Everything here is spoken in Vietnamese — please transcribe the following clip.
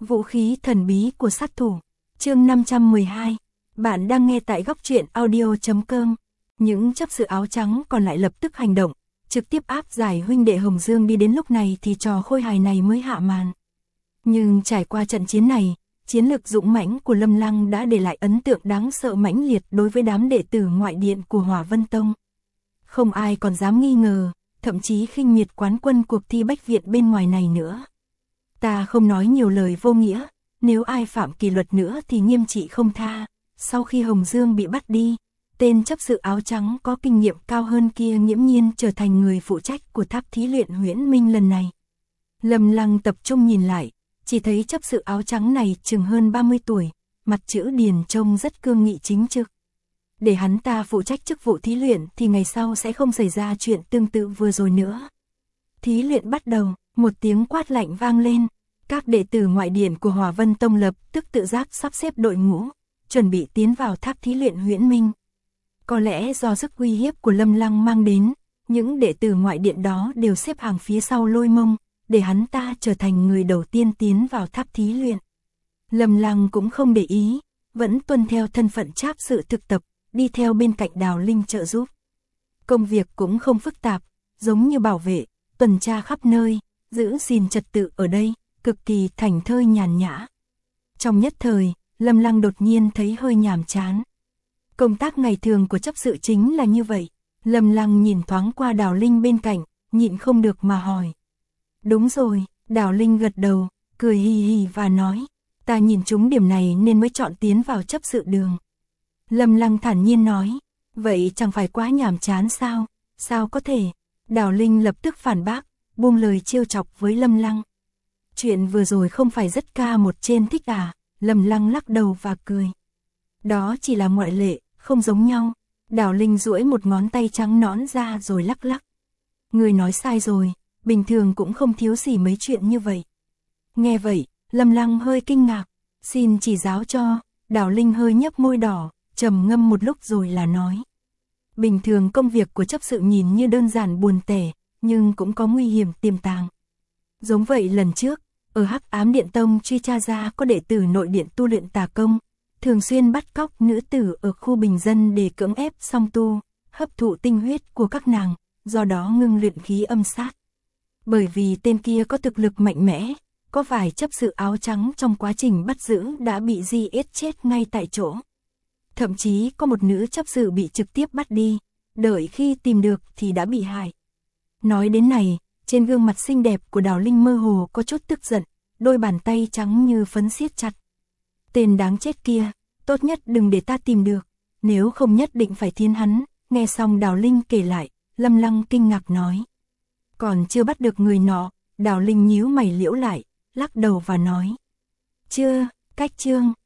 Vũ khí thần bí của sát thủ. Chương 512. Bạn đang nghe tại góc truyện audio.com. Những chấp sự áo trắng còn lại lập tức hành động, trực tiếp áp giải huynh đệ Hồng Dương đi. Đến lúc này thì trò khôi hài này mới hạ màn. Nhưng trải qua trận chiến này, chiến lược dũng mãnh của Lâm Lăng đã để lại ấn tượng đáng sợ mãnh liệt đối với đám đệ tử ngoại điện của Hỏa Vân Tông. Không ai còn dám nghi ngờ, thậm chí khinh miệt quán quân cuộc thi bách viện bên ngoài này nữa. Ta không nói nhiều lời vô nghĩa, nếu ai phạm kỷ luật nữa thì nghiêm trị không tha. Sau khi Hồng Dương bị bắt đi, tên chấp sự áo trắng có kinh nghiệm cao hơn kia nghiễm nhiên trở thành người phụ trách của tháp thí luyện Huyễn Minh lần này. Lâm Lăng tập trung nhìn lại, chỉ thấy chấp sự áo trắng này chừng hơn 30 tuổi, mặt chữ Điền trông rất cương nghị chính trực. Để hắn ta phụ trách chức vụ thí luyện thì ngày sau sẽ không xảy ra chuyện tương tự vừa rồi nữa. Thí luyện bắt đầu, một tiếng quát lạnh vang lên. Các đệ tử ngoại điện của Hỏa Vân Tông lập tức tự giác sắp xếp đội ngũ, chuẩn bị tiến vào tháp thí luyện Huyễn Minh. Có lẽ do sức uy hiếp của Lâm Lăng mang đến, những đệ tử ngoại điện đó đều xếp hàng phía sau Lôi Mông, để hắn ta trở thành người đầu tiên tiến vào tháp thí luyện. Lâm Lăng cũng không để ý, vẫn tuân theo thân phận tráp sự thực tập, đi theo bên cạnh Đào Linh trợ giúp. Công việc cũng không phức tạp, giống như bảo vệ, tuần tra khắp nơi, giữ gìn trật tự ở đây, cực kỳ thảnh thơi nhàn nhã. Trong nhất thời, Lâm Lăng đột nhiên thấy hơi nhàm chán. Công tác ngày thường của chấp sự chính là như vậy. Lâm Lăng nhìn thoáng qua Đào Linh bên cạnh, nhịn không được mà hỏi. Đúng rồi, Đào Linh gật đầu, cười hì hì và nói, ta nhìn trúng điểm này nên mới chọn tiến vào chấp sự đường. Lâm Lăng thản nhiên nói, vậy chẳng phải quá nhàm chán sao? Sao có thể? Đào Linh lập tức phản bác, buông lời trêu chọc với Lâm Lăng. Chuyện vừa rồi không phải rất ca một trên thích à? Lâm Lăng lắc đầu và cười. Đó chỉ là ngoại lệ, không giống nhau. Đào Linh duỗi một ngón tay trắng nõn ra rồi lắc lắc. Người nói sai rồi, bình thường cũng không thiếu gì mấy chuyện như vậy. Nghe vậy, Lâm Lăng hơi kinh ngạc. Xin chỉ giáo cho. Đào Linh hơi nhấp môi đỏ, trầm ngâm một lúc rồi là nói. Bình thường công việc của chấp sự nhìn như đơn giản buồn tẻ, nhưng cũng có nguy hiểm tiềm tàng. Giống vậy lần trước, ở Hắc Ám Điện Tông truy tra ra có đệ tử nội điện tu luyện tà công, thường xuyên bắt cóc nữ tử ở khu bình dân để cưỡng ép song tu, hấp thụ tinh huyết của các nàng, do đó ngưng luyện khí âm sát. Bởi vì tên kia có thực lực mạnh mẽ, có vài chấp sự áo trắng trong quá trình bắt giữ đã bị giết chết ngay tại chỗ. Thậm chí có một nữ chấp sự bị trực tiếp bắt đi, đợi khi tìm được thì đã bị hại. Nói đến này, trên gương mặt xinh đẹp của Đào Linh mơ hồ có chút tức giận, đôi bàn tay trắng như phấn siết chặt. Tên đáng chết kia, tốt nhất đừng để ta tìm được, nếu không nhất định phải thiến hắn. Nghe xong Đào Linh kể lại, Lâm Lăng kinh ngạc nói. Còn chưa bắt được người nọ. Đào Linh nhíu mày liễu lại, lắc đầu và nói. Chưa, cách chương.